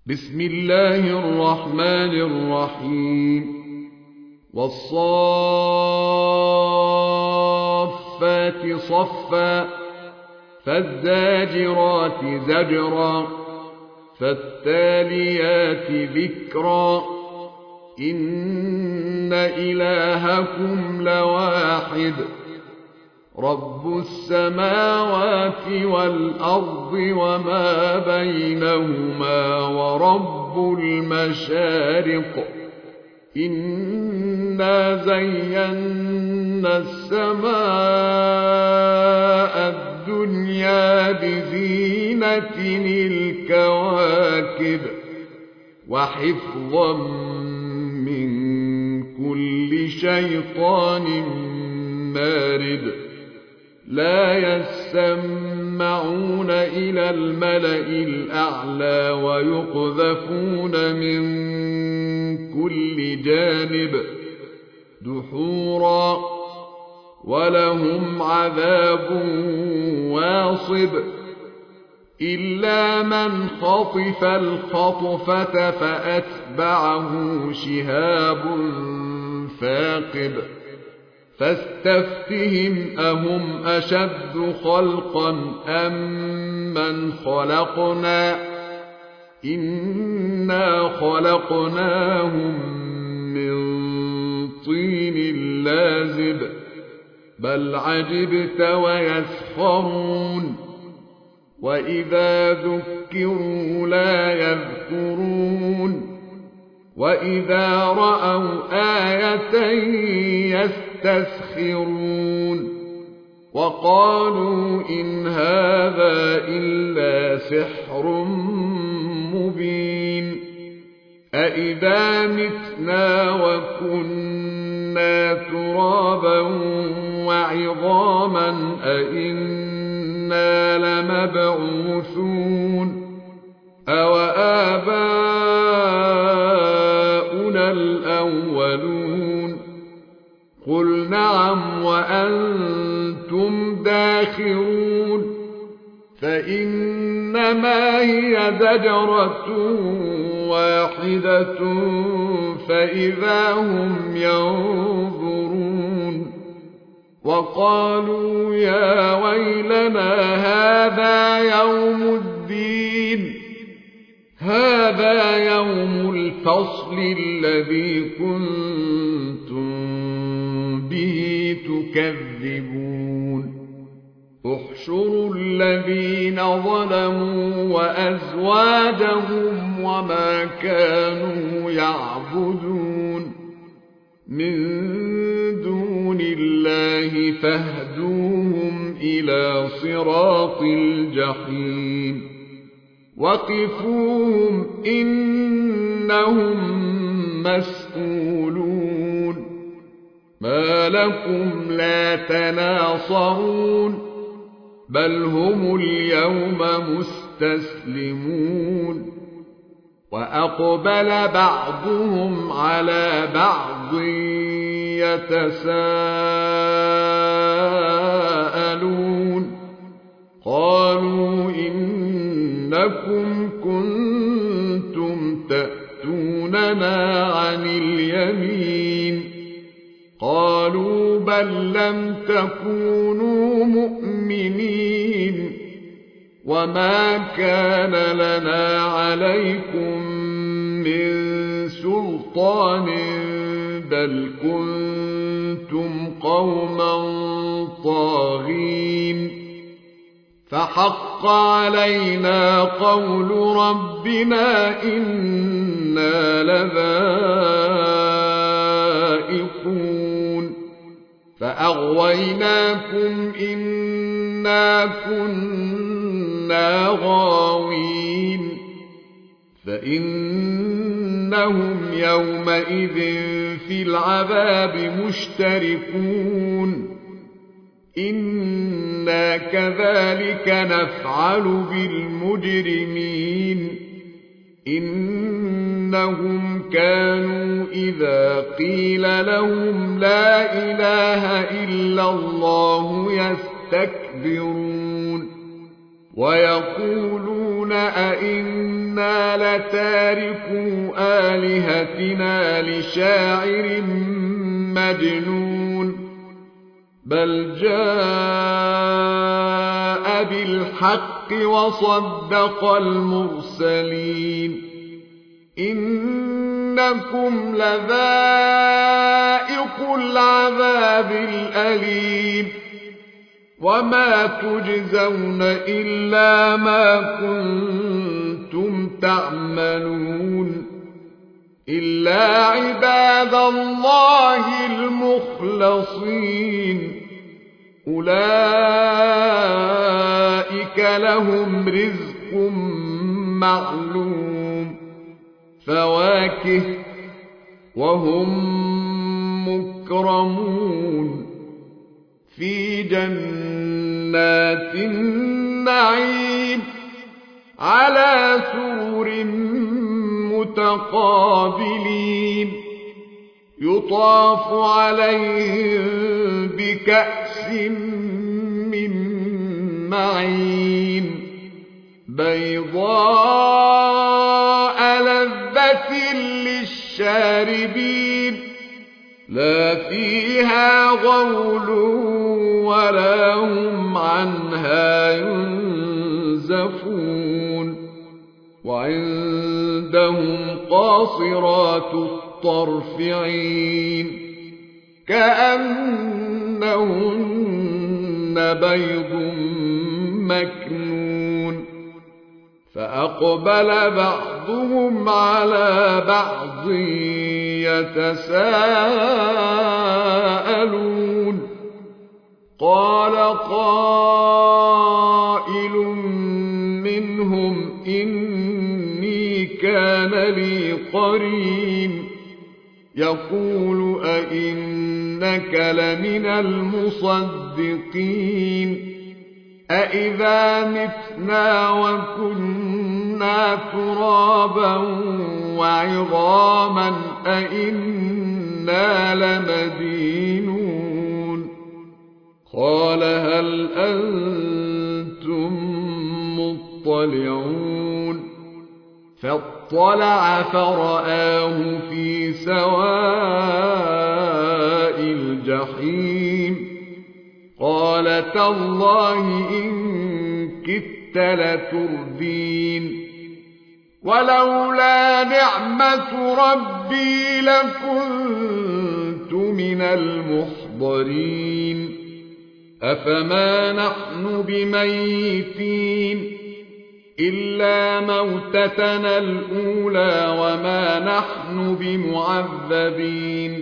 بسم الله الرحمن الرحيم والصافات صفا فالزاجرات زجرا فالتاليات ذكرا إن إلهكم لواحد رب السماوات والأرض وما بينهما ورب المشارق إنا زينا السماء الدنيا بزينة الكواكب وحفظا من كل شيطان مارد لا يسمعون إلى الملأ الأعلى ويقذفون من كل جانب دحورا ولهم عذاب واصب إلا من خطف الخطفة فأتبعه شهاب ثاقب فاستفتهم أهم أشد خلقا أم من خلقنا إنا خلقناهم من طين لازب بل عجبت ويسخرون وإذا ذكروا لا يذكرون وإذا رأوا آية يستسخرون وقالوا إن هذا إلا سحر مبين أإذا متنا وكنا ترابا وعظاما أإنا لمبعوثون أوآباؤنا الأولون قل نعم وأنتم داخرون فإنما هي زجرة واحدة فإذا هم ينظرون وقالوا يا ويلنا هذا يوم الدين هذا يوم الفصل الذي كنتم به تكذبون احشروا الذين ظلموا وأزواجهم وما كانوا يعبدون من دون الله فاهدوهم إلى صراط الجحيم وقفوهم إنهم مسؤولون ما لكم لا تناصرون بل هم اليوم مستسلمون وأقبل بعضهم على بعض يتساءلون قالوا إنكم كنتم تأتوننا عن اليمين قالوا بل لم تكونوا مؤمنين وما كان لنا عليكم من سلطان بل كنتم قوما طاغين فحق علينا قول ربنا إنا لذائقون فأغويناكم إنا كنا غاوين فإنهم يومئذ في العذاب مشتركون إنا كذلك نفعل بالمجرمين إنهم كانوا إذا قيل لهم لا إله إلا الله يستكبرون ويقولون أئنا لتاركو آلهتنا لشاعر مجنون بل جاء بالحق وصدق المرسلين إنكم لذائق العذاب الأليم وما تجزون إلا ما كنتم تعملون إلا عباد الله المخلصين أولئك لهم رزق معلوم فواكه وهم مكرمون في جنات النعيم على سرر متقابلين يطاف عليهم بكأس من معين بيضاء لذة للشاربين لا فيها غول ولا هم عنها ينزفون وعندهم قاصرات الطرف عين كأنهن بيض مكنون فأقبل بعضهم على بعض يتساءلون قال قائل منهم إني كان لي قرين يقول أئنك لمن المصدقين أإذا متنا وكنا ترابا وعظاما أإنا لمدينون قال هل أنتم مطلعون فاطلع فرآه في سواء الجحيم قال تالله إن كدت لتردين ولولا نعمة ربي لكنت من المحضرين أفما نحن بميتين إلا موتتنا الأولى وما نحن بمعذبين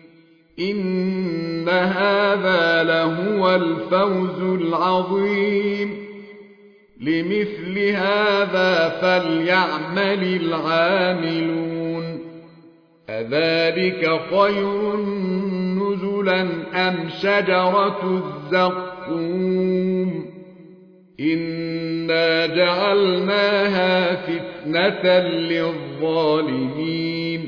إن هذا لهو الفوز العظيم لمثل هذا فليعمل العاملون أذلك خير نزلا أم شجرة الزقوم إنا جعلناها فتنة للظالمين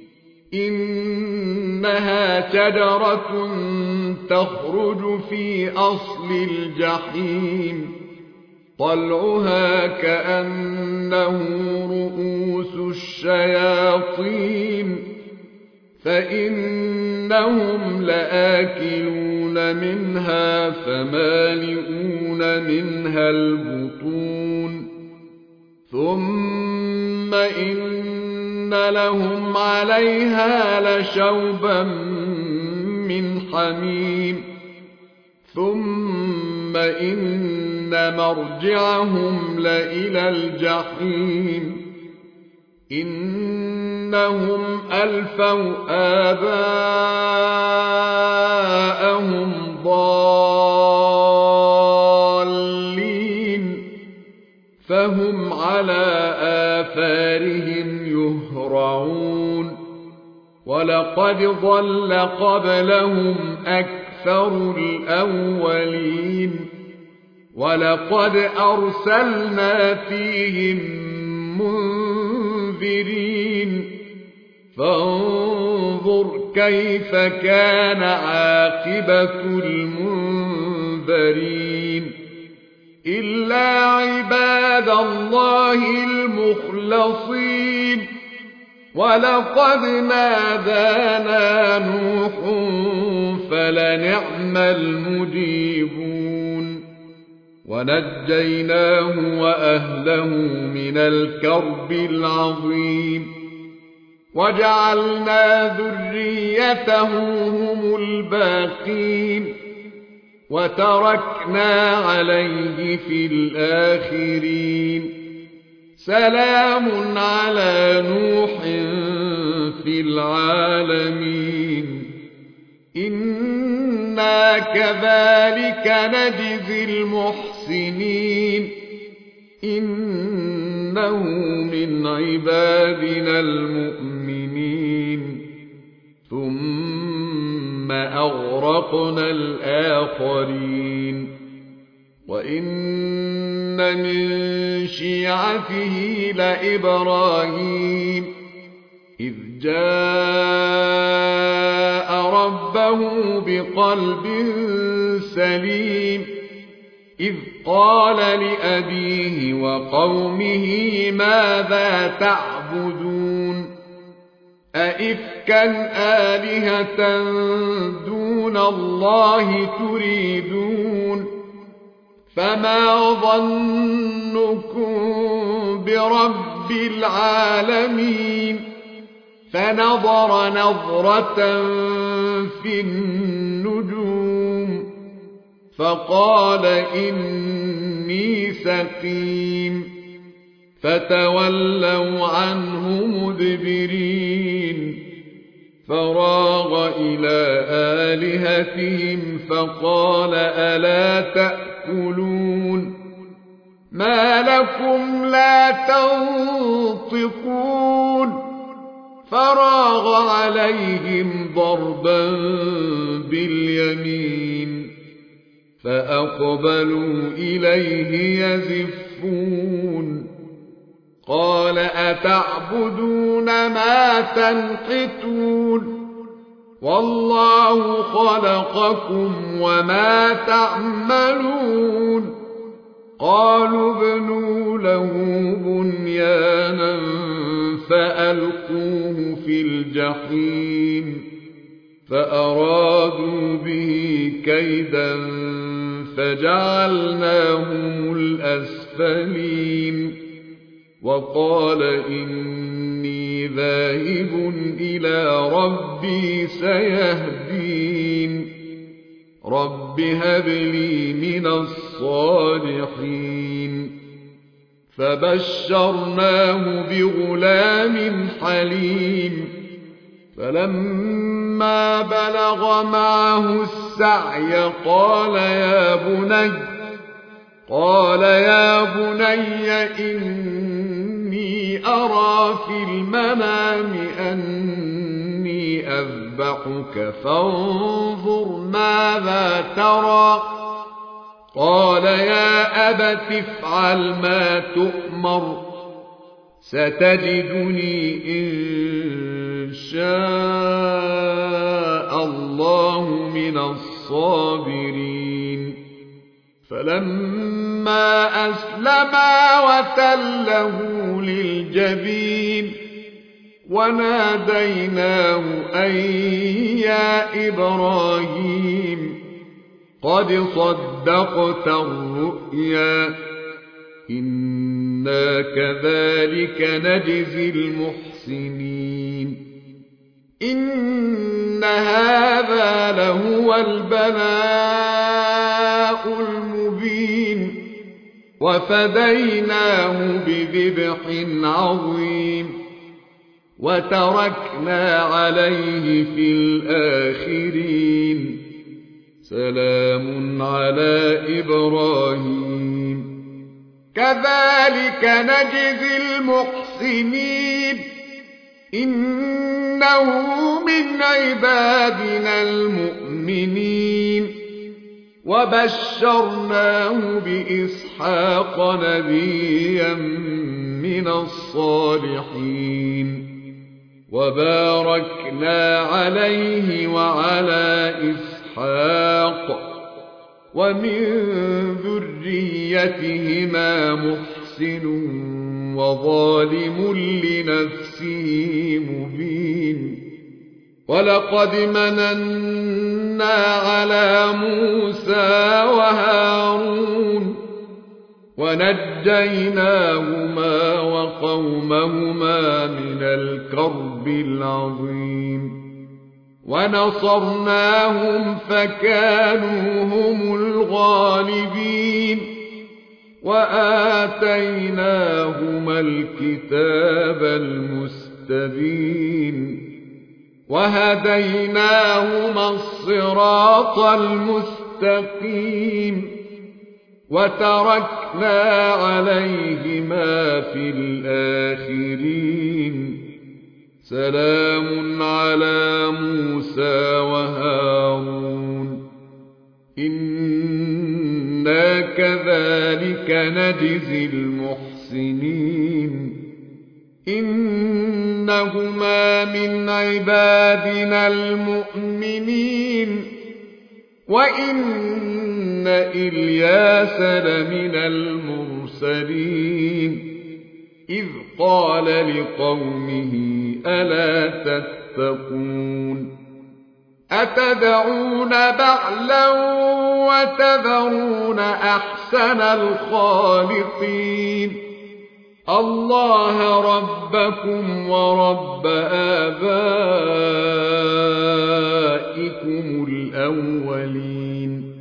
إنها شجرة تخرج في أصل الجحيم طلعها كأنه رؤوس الشياطين فإنهم لآكلون منها فمالئون منها البطون ثم إن لهم عليها لشوبا من حميم ثم إن مرجعهم لإلى الجحيم إنهم ألفوا آباءهم ضالين فهم على آثارهم يهرعون ولقد ضل قبلهم أكثر الأولين ولقد أرسلنا فيهم منذرين فانظر كيف كان عاقبة المنذرين إلا عباد الله المخلصين ولقد نادانا نوح فلنعم المجيبون ونجيناه وأهله من الكرب العظيم وجعلنا ذريته هم الباقين وتركنا عليه في الآخرين سلام على نوح في العالمين إنا كذلك نجزي المحسنين إنه من عبادنا المؤمنين ثم أغرقنا الآخرين وإن من شيعته لإبراهيم إذ جاء ربه بقلب سليم إذ قال لأبيه وقومه ماذا تعبدون أئفكا آلهة دون الله تريدون فما ظنكم برب العالمين فنظر نظرة في النجوم فقال إني سقيم فتولوا عنه مدبرين فراغ إلى آلهتهم فقال ألا تأكلون ما لكم لا تنطقون فراغ عليهم ضربا باليمين فأقبلوا إليه يزفون قال أتعبدون ما تنحتون والله خلقكم وما تعملون قالوا ابنوا له بنيانا فألقوه في الجحيم فأرادوا به كيدا فجعلناهم الأسفلين وقال إني ذاهب إلى ربي سيهدين رب هب لي من الصالحين فبشرناه بغلام حليم فلما بلغ معه السعي قال يا بني إني أرى في المنام أني أذبحك فانظر ماذا ترى قال يا أبت افعل ما تؤمر ستجدني إن شاء الله من الصابرين فلما أسلما وتله للجبين وناديناه أن يا إبراهيم قد صدقت الرؤيا إنا كذلك نجزي المحسنين إن هذا لهو البلاء المبين وفديناه بذبح عظيم وتركنا عليه في الآخرين سلام على إبراهيم كذلك نجزي المحسنين إنه من عبادنا المؤمنين وبشرناه بإسحاق نبيا من الصالحين وباركنا عليه وعلى إسحاق ومن ذريتهما محسن وظالم لنفسه مبين. ولقد مننا على موسى وهارون ونجيناهما وقومهما من الكرب العظيم. ونصرناهم فكانوا هم الغالبين. وآتيناهما الكتاب المستبين. وهديناهما الصراط المستقيم. وتركنا عليهما في الآخرين. سلام على موسى وهارون إنا كذلك نجزي المحسنين. إنهما من عبادنا المؤمنين. وإن إلياس لمن المرسلين إذ قال لقومه ألا تتقون أتدعون بعلا وتذرون أحسن الخالقين الله ربكم ورب آبائكم الأولين.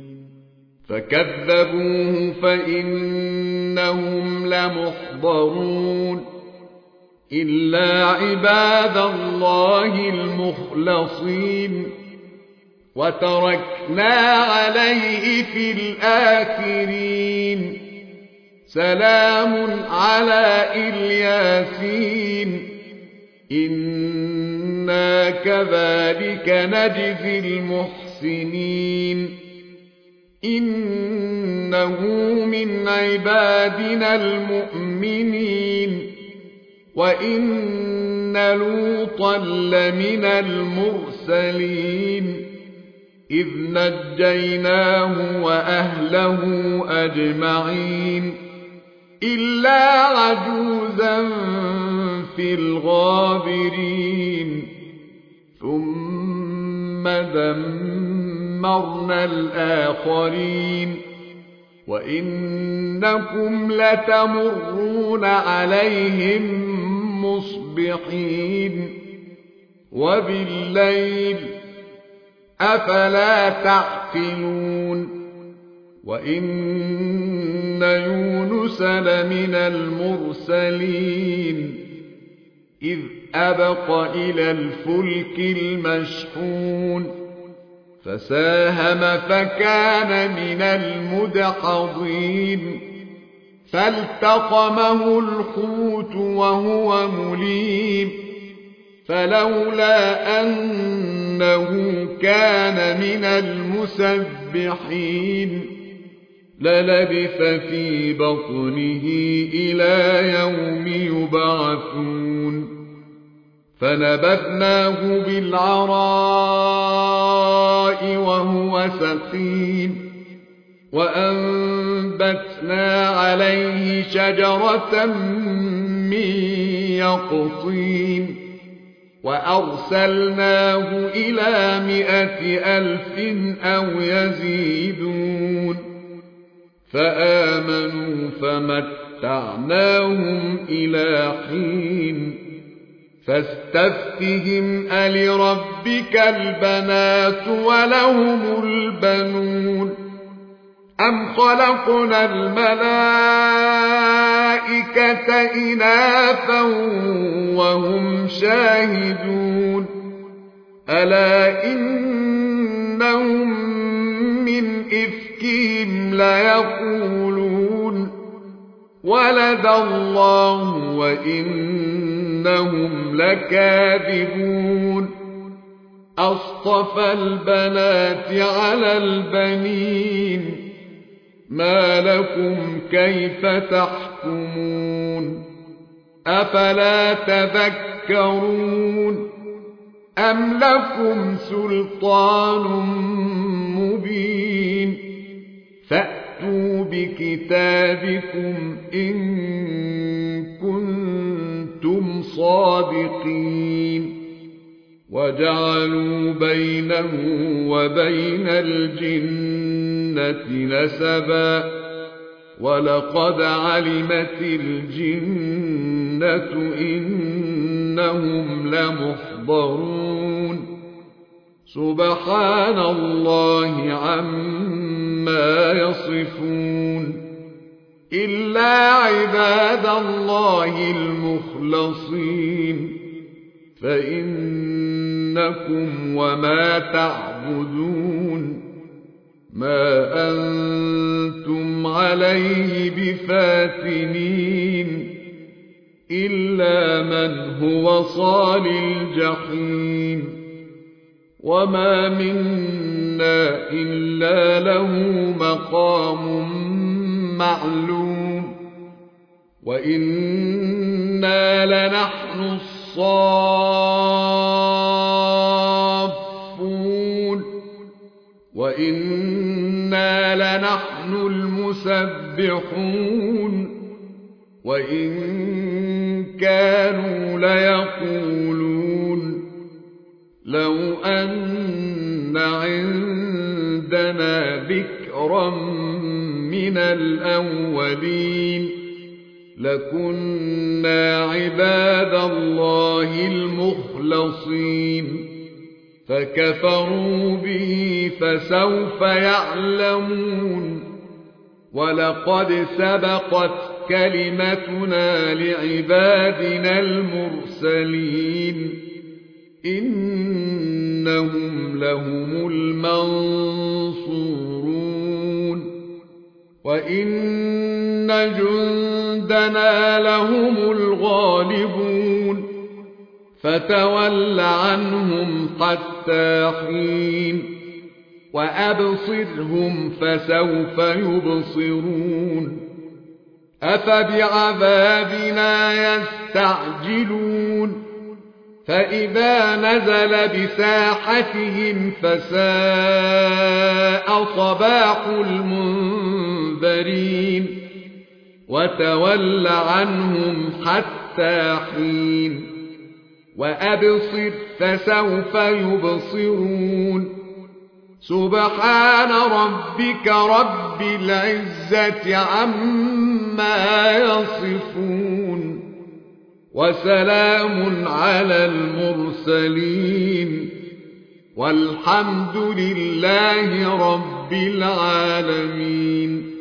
فكذبوه فإنهم لمحضرون إلا عباد الله المخلصين. وتركنا عليه في الآخرين. سلام على الياسين إنا كذلك نجزي المحسنين. إنه من عبادنا المؤمنين. وإن لوطا لمن المرسلين إذ نجيناه وأهله أجمعين إلا عجوزا في الغابرين. ثم دمرنا الآخرين. وإنكم لتمرون عليهم مصبحين وبالليل أفلا تعقلون. وإن يونس لمن المرسلين إذ أبق إلى الفلك المشحون فساهم فكان من المدحضين. فالتقمه الحوت وهو مليم فلولا أنه كان من المسبحين للبث في بطنه إلى يوم يبعثون. فنبذناه بالعراء وهو سقيم وأنبتنا عليه شجرة من يقطين وأرسلناه إلى 100,000 أو يزيدون فآمنوا فمتعناهم إلى حين. فاستفتهم ألربك البنات ولهم البنون أم خلقنا الملائكة إناثا وهم شاهدون ألا إنهم من إفكهم ليقولون ولد الله وإنهم لكاذبون. أصطفى البنات على البنين ما لكم كيف تحكمون أفلا تذكرون أم لكم سلطان مبين فأتوا بكتابكم إن كنتم صادقين وجعلوا بينه وبين الجنة نسبا ولقد علمت الجنة إنهم لمحضرون سبحان الله عما يصفون إلا عباد الله المخلصين فإنكم وما تعبدون ما أنتم عليه بفاتنين إلا من هو صال الجحيم وما منا إلا له مقام معلوم وإنا لنحن الصافون وإنا لنحن المسبحون وإن كانوا ليقولون لو أن عندنا ذكرا من الأولين لكنا عباد الله المخلصين فكفروا به فسوف يعلمون ولقد سبقت كلمتنا لعبادنا المرسلين إنهم لهم المنصورون وإن جندنا لهم الغالبون فتول عنهم حتى حين وأبصرهم فسوف يبصرون أفبعذابنا يستعجلون فإذا نزل بساحتهم فساء صباح المنذرين وتول عنهم حتى حين وأبصر فسوف يبصرون سبحان ربك رب العزة عما يصفون وسلام على المرسلين والحمد لله رب العالمين.